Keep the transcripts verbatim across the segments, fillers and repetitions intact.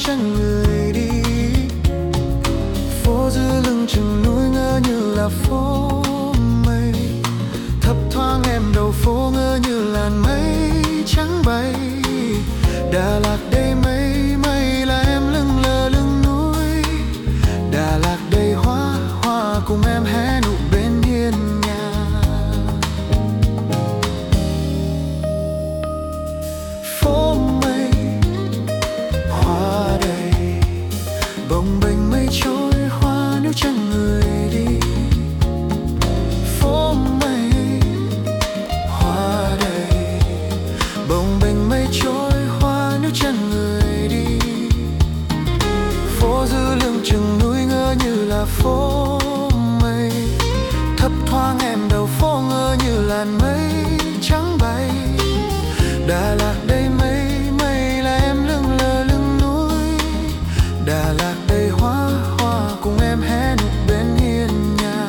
chân người đi. Phố giữa lưng chừng núi ngỡ như là phố mây, thấp thoáng em đầu phố ngỡ như làn mây trắng bay. Đà Lạt đây mây mây là em lưng lờ lưng núi. Đà Lạt đầy hoa hoa cùng em hé nụ bên hiên nhà. Phố mây hoa đầy, bồng bềnh mây trôi hoa nếu chân người đi. Phố mây hoa đầy, bồng bềnh mây trôi hoa nếu chân người đi. Phố giữa lưng chừng núi ngỡ như là phố mây, thấp thoáng em đầu phố ngỡ như làn mây trắng bay. Đà Lạt đây mây mây là em lưng lờ lưng núi. Đà Lạt đầy hoa hoa cùng em hé nụ bên hiên nhà.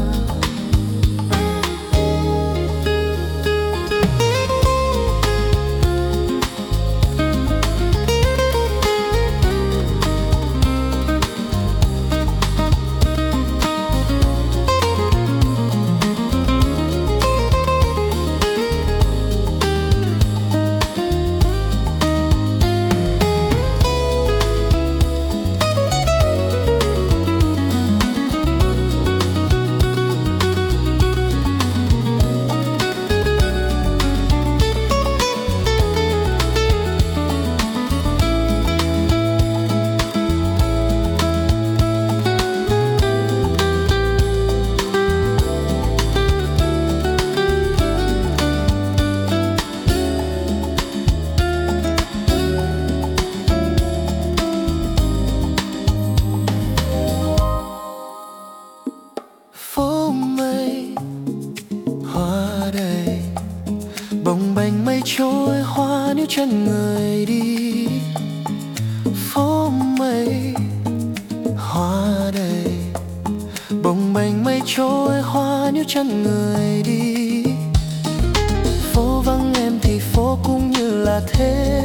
Phố mây hoa đầy, bồng bềnh mây trôi hoa nếu chân người đi. Phố mây hoa đầy, bồng bềnh mây trôi hoa nếu chân người đi. Phố vắng em thì phố cũng như là thế